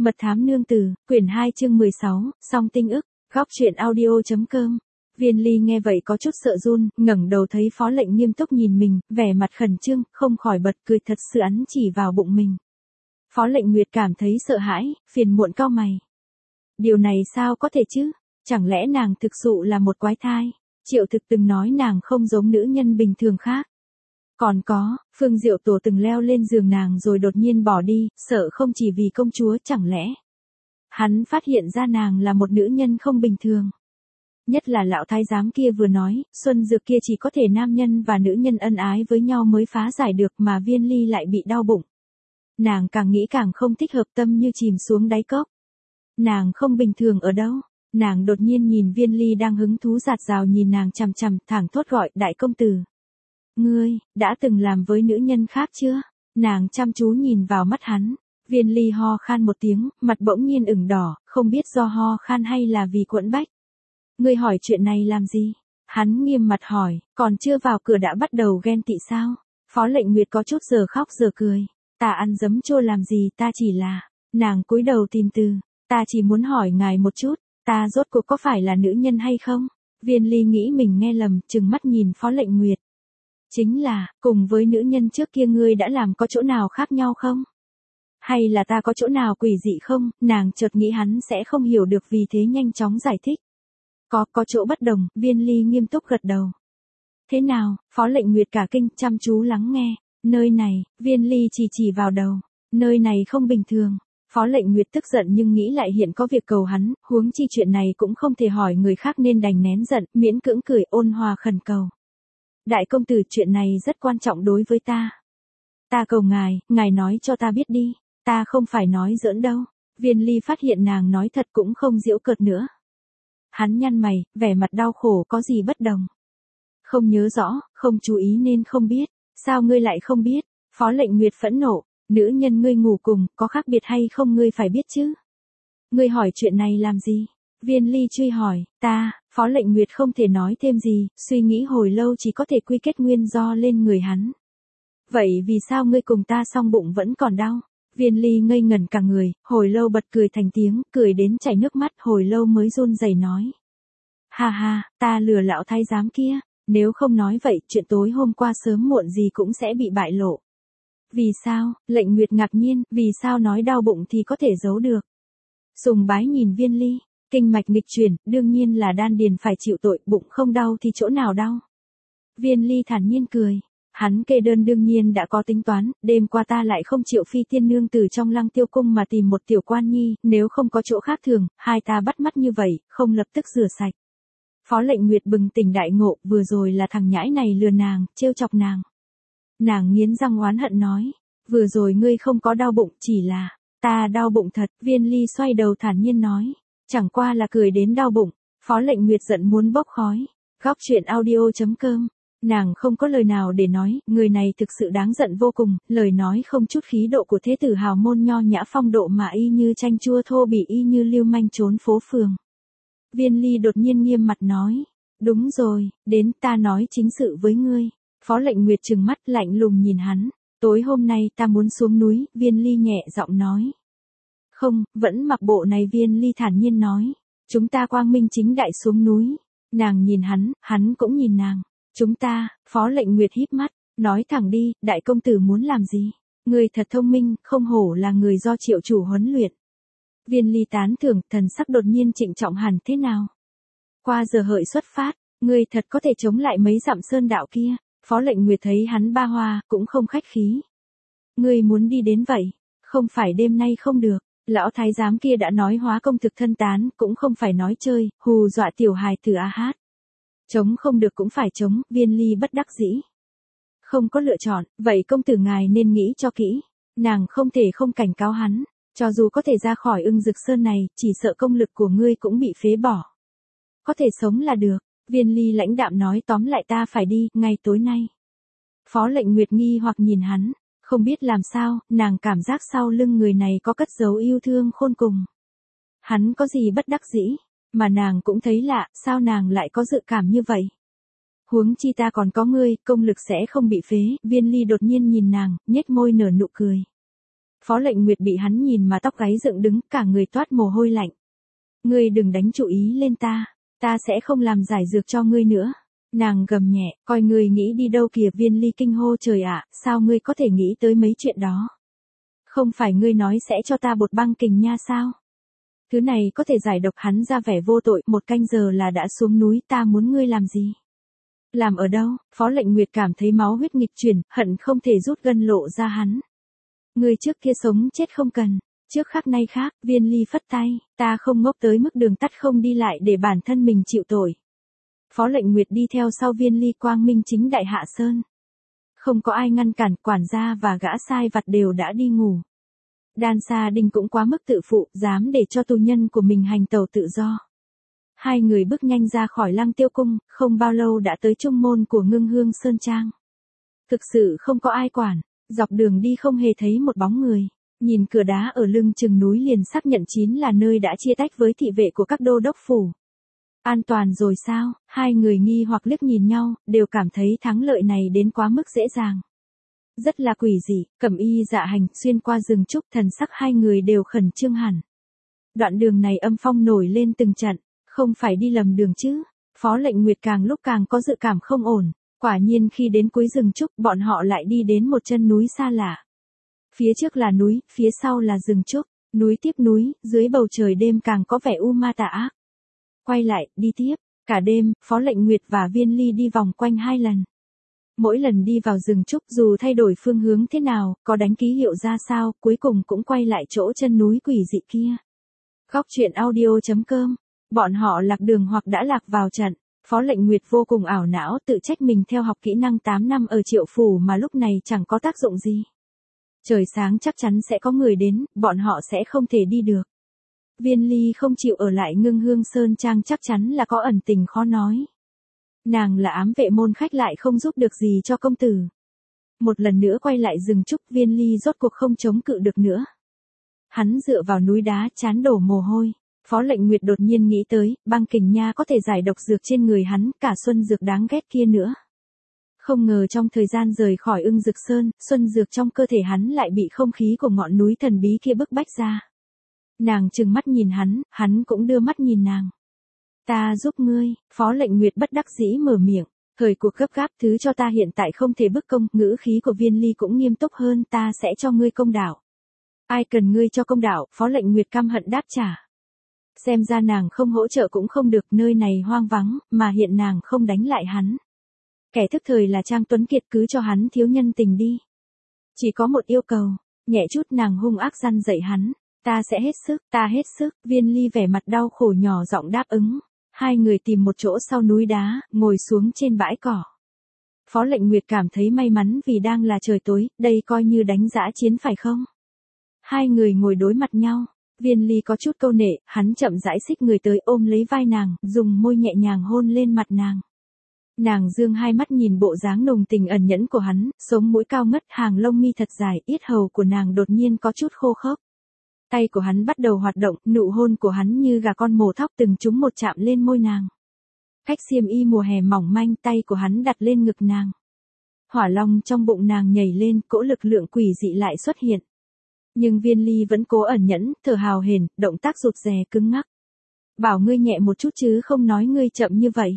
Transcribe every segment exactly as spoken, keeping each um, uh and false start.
Mật thám nương tử, quyển hai chương mười sáu, song tinh ức, góc truyện audio.com. Viên Ly nghe vậy có chút sợ run, ngẩng đầu thấy Phó Lệnh nghiêm túc nhìn mình, vẻ mặt khẩn trương, không khỏi bật cười thật sự ắn chỉ vào bụng mình. Phó Lệnh Nguyệt cảm thấy sợ hãi, phiền muộn cau mày. Điều này sao có thể chứ? Chẳng lẽ nàng thực sự là một quái thai? Triệu Thực từng nói nàng không giống nữ nhân bình thường khác. Còn có, Phương Diệu Tổ từng leo lên giường nàng rồi đột nhiên bỏ đi, sợ không chỉ vì công chúa, chẳng lẽ hắn phát hiện ra nàng là một nữ nhân không bình thường. Nhất là lão thái giám kia vừa nói, xuân dược kia chỉ có thể nam nhân và nữ nhân ân ái với nhau mới phá giải được, mà Viên Ly lại bị đau bụng. Nàng càng nghĩ càng không thích hợp, tâm như chìm xuống đáy cốc. Nàng không bình thường ở đâu? Nàng đột nhiên nhìn Viên Ly đang hứng thú rạt rào nhìn nàng chằm chằm, thẳng thốt gọi, đại công tử. Ngươi, đã từng làm với nữ nhân khác chưa? Nàng chăm chú nhìn vào mắt hắn. Viên Ly ho khan một tiếng, mặt bỗng nhiên ửng đỏ, không biết do ho khan hay là vì quẫn bách. Ngươi hỏi chuyện này làm gì? Hắn nghiêm mặt hỏi, còn chưa vào cửa đã bắt đầu ghen tị sao? Phó Lệnh Nguyệt có chút giờ khóc giờ cười. Ta ăn giấm chua làm gì, ta chỉ là... Nàng cúi đầu tìm từ. Ta chỉ muốn hỏi ngài một chút, ta rốt cuộc có phải là nữ nhân hay không? Viên Ly nghĩ mình nghe lầm, trừng mắt nhìn Phó Lệnh Nguyệt. Chính là, cùng với nữ nhân trước kia ngươi đã làm có chỗ nào khác nhau không? Hay là ta có chỗ nào quỷ dị không? Nàng chợt nghĩ hắn sẽ không hiểu được, vì thế nhanh chóng giải thích. Có, có chỗ bất đồng, Viên Ly nghiêm túc gật đầu. Thế nào? Phó Lệnh Nguyệt cả kinh, chăm chú lắng nghe. Nơi này, Viên Ly chỉ chỉ vào đầu. Nơi này không bình thường. Phó Lệnh Nguyệt tức giận nhưng nghĩ lại hiện có việc cầu hắn, huống chi chuyện này cũng không thể hỏi người khác nên đành nén giận, miễn cưỡng cười ôn hòa khẩn cầu. Đại công tử, chuyện này rất quan trọng đối với ta. Ta cầu ngài, ngài nói cho ta biết đi, ta không phải nói giỡn đâu. Viên Ly phát hiện nàng nói thật cũng không giễu cợt nữa. Hắn nhăn mày, vẻ mặt đau khổ, có gì bất đồng? Không nhớ rõ, không chú ý nên không biết. Sao ngươi lại không biết? Phó Lệnh Nguyệt phẫn nộ, nữ nhân ngươi ngủ cùng, có khác biệt hay không ngươi phải biết chứ? Ngươi hỏi chuyện này làm gì? Viên Ly truy hỏi, ta, Phó Lệnh Nguyệt không thể nói thêm gì, suy nghĩ hồi lâu chỉ có thể quy kết nguyên do lên người hắn. Vậy vì sao ngươi cùng ta xong bụng vẫn còn đau? Viên Ly ngây ngẩn cả người, hồi lâu bật cười thành tiếng, cười đến chảy nước mắt, hồi lâu mới run rẩy nói. Ha ha, ta lừa lão thái giám kia, nếu không nói vậy, chuyện tối hôm qua sớm muộn gì cũng sẽ bị bại lộ. Vì sao? Lệnh Nguyệt ngạc nhiên, vì sao nói đau bụng thì có thể giấu được? Sùng bái nhìn Viên Ly. Kinh mạch nghịch chuyển, đương nhiên là đan điền phải chịu tội, bụng không đau thì chỗ nào đau. Viên Ly thản nhiên cười. Hắn kê đơn đương nhiên đã có tính toán, đêm qua ta lại không chịu phi tiên nương tử trong Lăng Tiêu cung mà tìm một tiểu quan nhi, nếu không có chỗ khác thường, hai ta bắt mắt như vậy, không lập tức rửa sạch. Phó Lệnh Nguyệt bừng tỉnh đại ngộ, vừa rồi là thằng nhãi này lừa nàng, trêu chọc nàng. Nàng nghiến răng oán hận nói, vừa rồi ngươi không có đau bụng, chỉ là, ta đau bụng thật. Viên Ly xoay đầu thản nhiên nói. Chẳng qua là cười đến đau bụng. Phó Lệnh Nguyệt giận muốn bốc khói. Góc truyện audio.com. Nàng không có lời nào để nói, người này thực sự đáng giận vô cùng, lời nói không chút khí độ của thế tử hào môn nho nhã phong độ mà y như chanh chua thô bỉ, y như lưu manh trốn phố phường. Viên Ly đột nhiên nghiêm mặt nói. Đúng rồi, đến ta nói chính sự với ngươi. Phó Lệnh Nguyệt trừng mắt lạnh lùng nhìn hắn. Tối hôm nay ta muốn xuống núi, Viên Ly nhẹ giọng nói. Không, vẫn mặc bộ này. Viên Ly thản nhiên nói. Chúng ta quang minh chính đại xuống núi. Nàng nhìn hắn, hắn cũng nhìn nàng. Chúng ta, Phó Lệnh Nguyệt híp mắt, nói thẳng đi, đại công tử muốn làm gì? Người thật thông minh, không hổ là người do Triệu chủ huấn luyện. Viên Ly tán thưởng, thần sắc đột nhiên trịnh trọng hẳn. Thế nào? Qua giờ hợi xuất phát, ngươi thật có thể chống lại mấy dặm sơn đạo kia. Phó Lệnh Nguyệt thấy hắn ba hoa, cũng không khách khí. Ngươi muốn đi đến vậy, không phải đêm nay không được. Lão thái giám kia đã nói hóa công thực thân tán, cũng không phải nói chơi, hù dọa tiểu hài tử a hát. Chống không được cũng phải chống. Viên Ly bất đắc dĩ. Không có lựa chọn, vậy công tử ngài nên nghĩ cho kỹ. Nàng không thể không cảnh cáo hắn, cho dù có thể ra khỏi Ưng Dực Sơn này, chỉ sợ công lực của ngươi cũng bị phế bỏ. Có thể sống là được. Viên Ly lãnh đạm nói, tóm lại ta phải đi, ngay tối nay. Phó Lệnh Nguyệt nghi hoặc nhìn hắn, không biết làm sao, nàng cảm giác sau lưng người này có cất giấu yêu thương khôn cùng. Hắn có gì bất đắc dĩ, mà nàng cũng thấy lạ, sao nàng lại có dự cảm như vậy? Huống chi ta còn có ngươi, công lực sẽ không bị phế. Viên Ly đột nhiên nhìn nàng, nhếch môi nở nụ cười. Phó Lệnh Nguyệt bị hắn nhìn mà tóc gáy dựng đứng, cả người toát mồ hôi lạnh. Ngươi đừng đánh chú ý lên ta, ta sẽ không làm giải dược cho ngươi nữa. Nàng gầm nhẹ, coi ngươi nghĩ đi đâu kìa. Viên Ly kinh hô, trời ạ, sao ngươi có thể nghĩ tới mấy chuyện đó? Không phải ngươi nói sẽ cho ta bột băng kình nha sao? Thứ này có thể giải độc. Hắn ra vẻ vô tội, một canh giờ là đã xuống núi, ta muốn ngươi làm gì? Làm ở đâu? Phó Lệnh Nguyệt cảm thấy máu huyết nghịch chuyển, hận không thể rút gân lộ ra hắn. Ngươi trước kia sống chết không cần, trước khác nay khác. Viên Ly phất tay, ta không ngốc tới mức đường tắt không đi lại để bản thân mình chịu tội. Phó Lệnh Nguyệt đi theo sau Viên Ly quang minh chính đại hạ sơn. Không có ai ngăn cản, quản gia và gã sai vặt đều đã đi ngủ. Đan Sa Đinh cũng quá mức tự phụ, dám để cho tù nhân của mình hành tẩu tự do. Hai người bước nhanh ra khỏi Lăng Tiêu Cung, không bao lâu đã tới trung môn của Ngưng Hương Sơn Trang. Thực sự không có ai quản, dọc đường đi không hề thấy một bóng người. Nhìn cửa đá ở lưng chừng núi liền xác nhận chính là nơi đã chia tách với thị vệ của các đô đốc phủ. An toàn rồi sao? Hai người nghi hoặc liếc nhìn nhau, đều cảm thấy thắng lợi này đến quá mức dễ dàng. Rất là quỷ dị, cẩm y dạ hành, xuyên qua rừng trúc, thần sắc hai người đều khẩn trương hẳn. Đoạn đường này âm phong nổi lên từng trận, không phải đi lầm đường chứ? Phó Lệnh Nguyệt càng lúc càng có dự cảm không ổn. Quả nhiên khi đến cuối rừng trúc, bọn họ lại đi đến một chân núi xa lạ. Phía trước là núi, phía sau là rừng trúc, núi tiếp núi, dưới bầu trời đêm càng có vẻ u ma tà ác. Quay lại, đi tiếp, cả đêm, Phó Lệnh Nguyệt và Viên Ly đi vòng quanh hai lần. Mỗi lần đi vào rừng trúc dù thay đổi phương hướng thế nào, có đánh ký hiệu ra sao, cuối cùng cũng quay lại chỗ chân núi quỷ dị kia. Góc truyện audio chấm com, bọn họ lạc đường hoặc đã lạc vào trận. Phó Lệnh Nguyệt vô cùng ảo não, tự trách mình theo học kỹ năng tám năm ở Triệu Phủ mà lúc này chẳng có tác dụng gì. Trời sáng chắc chắn sẽ có người đến, bọn họ sẽ không thể đi được. Viên Ly không chịu ở lại Ngưng Hương Sơn Trang, chắc chắn là có ẩn tình khó nói. Nàng là ám vệ môn khách lại không giúp được gì cho công tử. Một lần nữa quay lại rừng trúc, Viên Ly rốt cuộc không chống cự được nữa. Hắn dựa vào núi đá, trán đổ mồ hôi. Phó Lệnh Nguyệt đột nhiên nghĩ tới, băng kình nha có thể giải độc dược trên người hắn, cả xuân dược đáng ghét kia nữa. Không ngờ trong thời gian rời khỏi Ưng Dực Sơn, xuân dược trong cơ thể hắn lại bị không khí của ngọn núi thần bí kia bức bách ra. Nàng trừng mắt nhìn hắn, hắn cũng đưa mắt nhìn nàng. Ta giúp ngươi. Phó Lệnh Nguyệt bất đắc dĩ mở miệng. Thời cuộc gấp gáp, thứ cho ta hiện tại không thể bức công. Ngữ khí của Viên Ly cũng nghiêm túc hơn, ta sẽ cho ngươi công đạo. Ai cần ngươi cho công đạo? Phó Lệnh Nguyệt căm hận đáp trả. Xem ra nàng không hỗ trợ cũng không được, nơi này hoang vắng, mà hiện nàng không đánh lại hắn. Kẻ thức thời là Trang Tuấn Kiệt, cứ cho hắn thiếu nhân tình đi. Chỉ có một yêu cầu, nhẹ chút. Nàng hung ác răn dạy hắn. Ta sẽ hết sức, ta hết sức. Viên Ly vẻ mặt đau khổ nhỏ giọng đáp ứng. Hai người tìm một chỗ sau núi đá, ngồi xuống trên bãi cỏ. Phó Lệnh Nguyệt cảm thấy may mắn vì đang là trời tối, đây coi như đánh dã chiến phải không? Hai người ngồi đối mặt nhau. Viên Ly có chút câu nệ, hắn chậm rãi xích người tới ôm lấy vai nàng, dùng môi nhẹ nhàng hôn lên mặt nàng. Nàng dương hai mắt nhìn bộ dáng nồng tình ẩn nhẫn của hắn, sống mũi cao ngất, hàng lông mi thật dài, yết hầu của nàng đột nhiên có chút khô khốc. Tay của hắn bắt đầu hoạt động, nụ hôn của hắn như gà con mổ thóc từng trúng một chạm lên môi nàng. Cách xiêm y mùa hè mỏng manh, tay của hắn đặt lên ngực nàng. Hỏa long trong bụng nàng nhảy lên, cỗ lực lượng quỷ dị lại xuất hiện. Nhưng Viên Ly vẫn cố ẩn nhẫn, thở hào hển, động tác rụt rè cứng ngắc. Bảo ngươi nhẹ một chút chứ không nói ngươi chậm như vậy.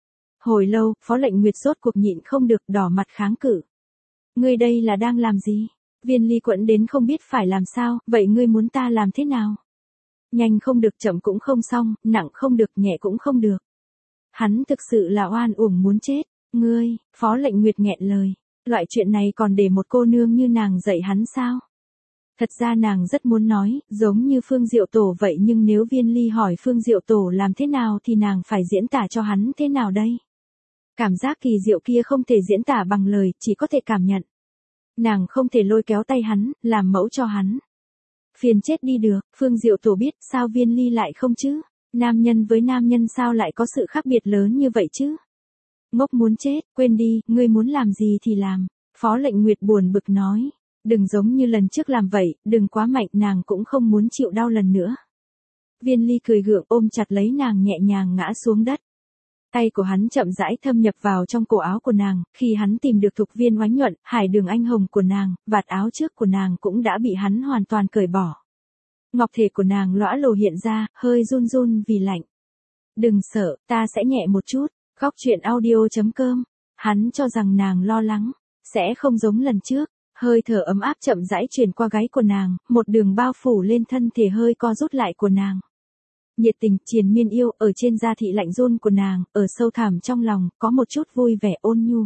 Hồi lâu, Phó Lệnh Nguyệt rốt cuộc nhịn không được, đỏ mặt kháng cự. Ngươi đây là đang làm gì? Viên Ly quẫn đến không biết phải làm sao, vậy ngươi muốn ta làm thế nào? Nhanh không được, chậm cũng không xong, nặng không được, nhẹ cũng không được. Hắn thực sự là oan uổng muốn chết. Ngươi, Phó Lệnh Nguyệt nghẹn lời. Loại chuyện này còn để một cô nương như nàng dạy hắn sao? Thật ra nàng rất muốn nói, giống như Phương Diệu Tổ vậy, nhưng nếu Viên Ly hỏi Phương Diệu Tổ làm thế nào thì nàng phải diễn tả cho hắn thế nào đây? Cảm giác kỳ diệu kia không thể diễn tả bằng lời, chỉ có thể cảm nhận. Nàng không thể lôi kéo tay hắn, làm mẫu cho hắn. Phiền chết đi được, Phương Diệu Tổ biết, sao Viên Ly lại không chứ? Nam nhân với nam nhân sao lại có sự khác biệt lớn như vậy chứ? Ngốc muốn chết, quên đi, ngươi muốn làm gì thì làm. Phó Lệnh Nguyệt buồn bực nói. Đừng giống như lần trước làm vậy, đừng quá mạnh, nàng cũng không muốn chịu đau lần nữa. Viên Ly cười gượng ôm chặt lấy nàng nhẹ nhàng ngã xuống đất. Tay của hắn chậm rãi thâm nhập vào trong cổ áo của nàng, khi hắn tìm được thục viên oánh nhuận, hải đường anh hồng của nàng, vạt áo trước của nàng cũng đã bị hắn hoàn toàn cởi bỏ. Ngọc thể của nàng lõa lồ hiện ra, hơi run run vì lạnh. Đừng sợ, ta sẽ nhẹ một chút. Góc truyện audio chấm com. Hắn cho rằng nàng lo lắng, sẽ không giống lần trước. Hơi thở ấm áp chậm rãi truyền qua gáy của nàng, một đường bao phủ lên thân thể hơi co rút lại của nàng. Nhiệt tình, triền miên yêu, ở trên da thị lạnh run của nàng, ở sâu thẳm trong lòng, có một chút vui vẻ ôn nhu.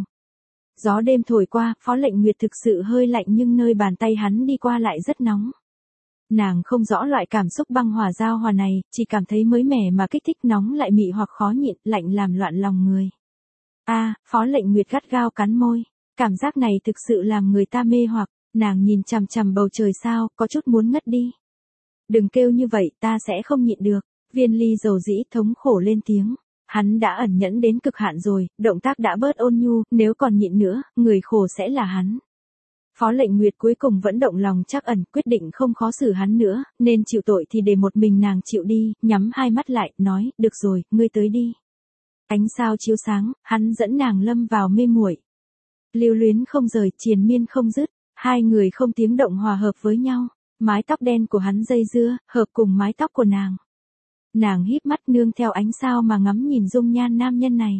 Gió đêm thổi qua, Phó Lệnh Nguyệt thực sự hơi lạnh nhưng nơi bàn tay hắn đi qua lại rất nóng. Nàng không rõ loại cảm xúc băng hòa giao hòa này, chỉ cảm thấy mới mẻ mà kích thích nóng lại mị hoặc khó nhịn, lạnh làm loạn lòng người. A, à, Phó Lệnh Nguyệt gắt gao cắn môi, cảm giác này thực sự làm người ta mê hoặc, nàng nhìn chằm chằm bầu trời sao, có chút muốn ngất đi. Đừng kêu như vậy, ta sẽ không nhịn được. Viên Ly dầu dĩ thống khổ lên tiếng. Hắn đã ẩn nhẫn đến cực hạn rồi, động tác đã bớt ôn nhu, nếu còn nhịn nữa, người khổ sẽ là hắn. Phó Lệnh Nguyệt cuối cùng vẫn động lòng trắc ẩn, quyết định không khó xử hắn nữa, nên chịu tội thì để một mình nàng chịu đi, nhắm hai mắt lại, nói, được rồi, ngươi tới đi. Ánh sao chiếu sáng, hắn dẫn nàng lâm vào mê muội. Lưu luyến không rời, triền miên không dứt, hai người không tiếng động hòa hợp với nhau, mái tóc đen của hắn dây dưa, hợp cùng mái tóc của nàng. Nàng híp mắt nương theo ánh sao mà ngắm nhìn dung nhan nam nhân này.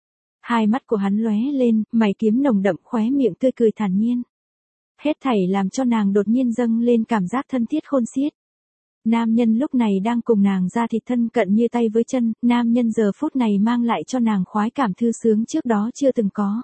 Hai mắt của hắn lóe lên, mày kiếm nồng đậm, khóe miệng tươi cười thản nhiên. Hết thảy làm cho nàng đột nhiên dâng lên cảm giác thân thiết khôn xiết. Nam nhân lúc này đang cùng nàng ra thịt thân cận như tay với chân, nam nhân giờ phút này mang lại cho nàng khoái cảm thư sướng trước đó chưa từng có.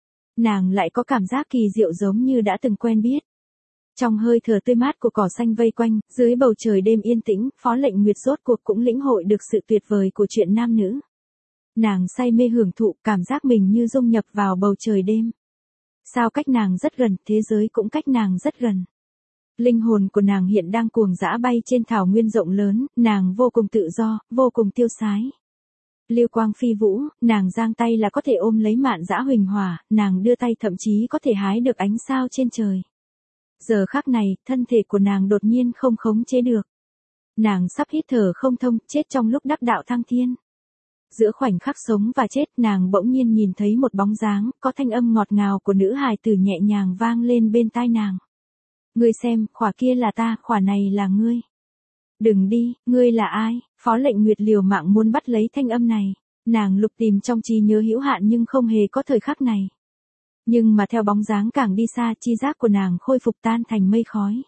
Nàng lại có cảm giác kỳ diệu giống như đã từng quen biết. Trong hơi thở tươi mát của cỏ xanh vây quanh, dưới bầu trời đêm yên tĩnh, Phó Lệnh Nguyệt rốt cuộc cũng lĩnh hội được sự tuyệt vời của chuyện nam nữ. Nàng say mê hưởng thụ, cảm giác mình như dung nhập vào bầu trời đêm. Sao cách nàng rất gần, thế giới cũng cách nàng rất gần. Linh hồn của nàng hiện đang cuồng dã bay trên thảo nguyên rộng lớn, nàng vô cùng tự do, vô cùng tiêu sái. Lưu quang phi vũ, nàng giang tay là có thể ôm lấy mạn dã huỳnh hỏa, nàng đưa tay thậm chí có thể hái được ánh sao trên trời. Giờ khắc này, thân thể của nàng đột nhiên không khống chế được. Nàng sắp hít thở không thông, chết trong lúc đắc đạo thăng thiên. Giữa khoảnh khắc sống và chết, nàng bỗng nhiên nhìn thấy một bóng dáng, có thanh âm ngọt ngào của nữ hài tử nhẹ nhàng vang lên bên tai nàng. Ngươi xem, khỏa kia là ta, khỏa này là ngươi. Đừng đi, ngươi là ai? Phó Lệnh Nguyệt liều mạng muốn bắt lấy thanh âm này. Nàng lục tìm trong trí nhớ hữu hạn nhưng không hề có thời khắc này. Nhưng mà theo bóng dáng càng đi xa, chi giác của nàng khôi phục tan thành mây khói.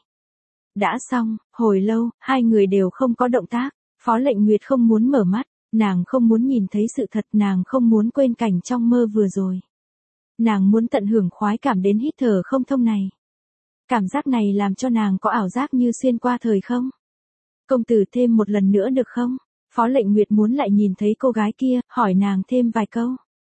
Đã xong, hồi lâu, hai người đều không có động tác. Phó Lệnh Nguyệt không muốn mở mắt, nàng không muốn nhìn thấy sự thật, nàng không muốn quên cảnh trong mơ vừa rồi. Nàng muốn tận hưởng khoái cảm đến hít thở không thông này. Cảm giác này làm cho nàng có ảo giác như xuyên qua thời không. Công tử thêm một lần nữa được không? Phó Lệnh Nguyệt muốn lại nhìn thấy cô gái kia, hỏi nàng thêm vài câu.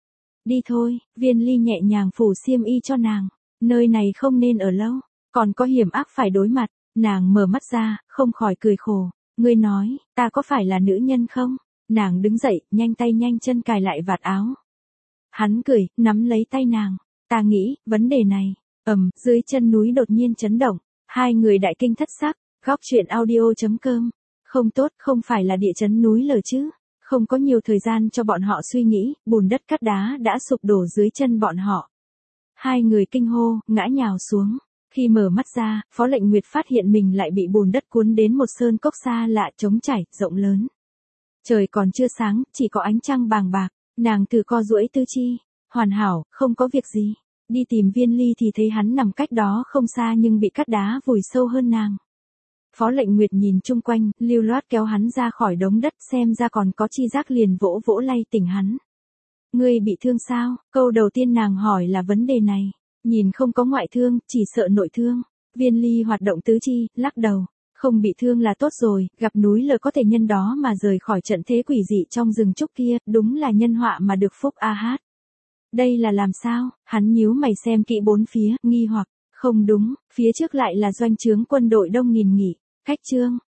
Đi thôi, Viên Ly nhẹ nhàng phủ xiêm y cho nàng. Nơi này không nên ở lâu, còn có hiểm ác phải đối mặt. Nàng mở mắt ra, không khỏi cười khổ. Ngươi nói, ta có phải là nữ nhân không? Nàng đứng dậy, nhanh tay nhanh chân cài lại vạt áo. Hắn cười, nắm lấy tay nàng. Ta nghĩ, vấn đề này, ầm, dưới chân núi đột nhiên chấn động. Hai người đại kinh thất sắc. Góc truyện audio chấm com. Không tốt, không phải là địa chấn núi lở chứ. Không có nhiều thời gian cho bọn họ suy nghĩ, bùn đất cát đá đã sụp đổ dưới chân bọn họ. Hai người kinh hô, ngã nhào xuống. Khi mở mắt ra, Phó Lệnh Nguyệt phát hiện mình lại bị bùn đất cuốn đến một sơn cốc xa lạ trống trải, rộng lớn. Trời còn chưa sáng, chỉ có ánh trăng bàng bạc, nàng từ co duỗi tư chi. Hoàn hảo, không có việc gì. Đi tìm Viên Ly thì thấy hắn nằm cách đó không xa nhưng bị cát đá vùi sâu hơn nàng. Phó Lệnh Nguyệt nhìn chung quanh, lưu loát kéo hắn ra khỏi đống đất, xem ra còn có chi giác liền vỗ vỗ lay tỉnh hắn. Ngươi bị thương sao? Câu đầu tiên nàng hỏi là vấn đề này. Nhìn không có ngoại thương, chỉ sợ nội thương. Viên Ly hoạt động tứ chi, lắc đầu. Không bị thương là tốt rồi, gặp núi lở có thể nhân đó mà rời khỏi trận thế quỷ dị trong rừng trúc kia, đúng là nhân họa mà được phúc a hát. Đây là làm sao? Hắn nhíu mày xem kỹ bốn phía, nghi hoặc. Không đúng, phía trước lại là doanh trướng quân đội đông nghìn nghỉ. Khách trương,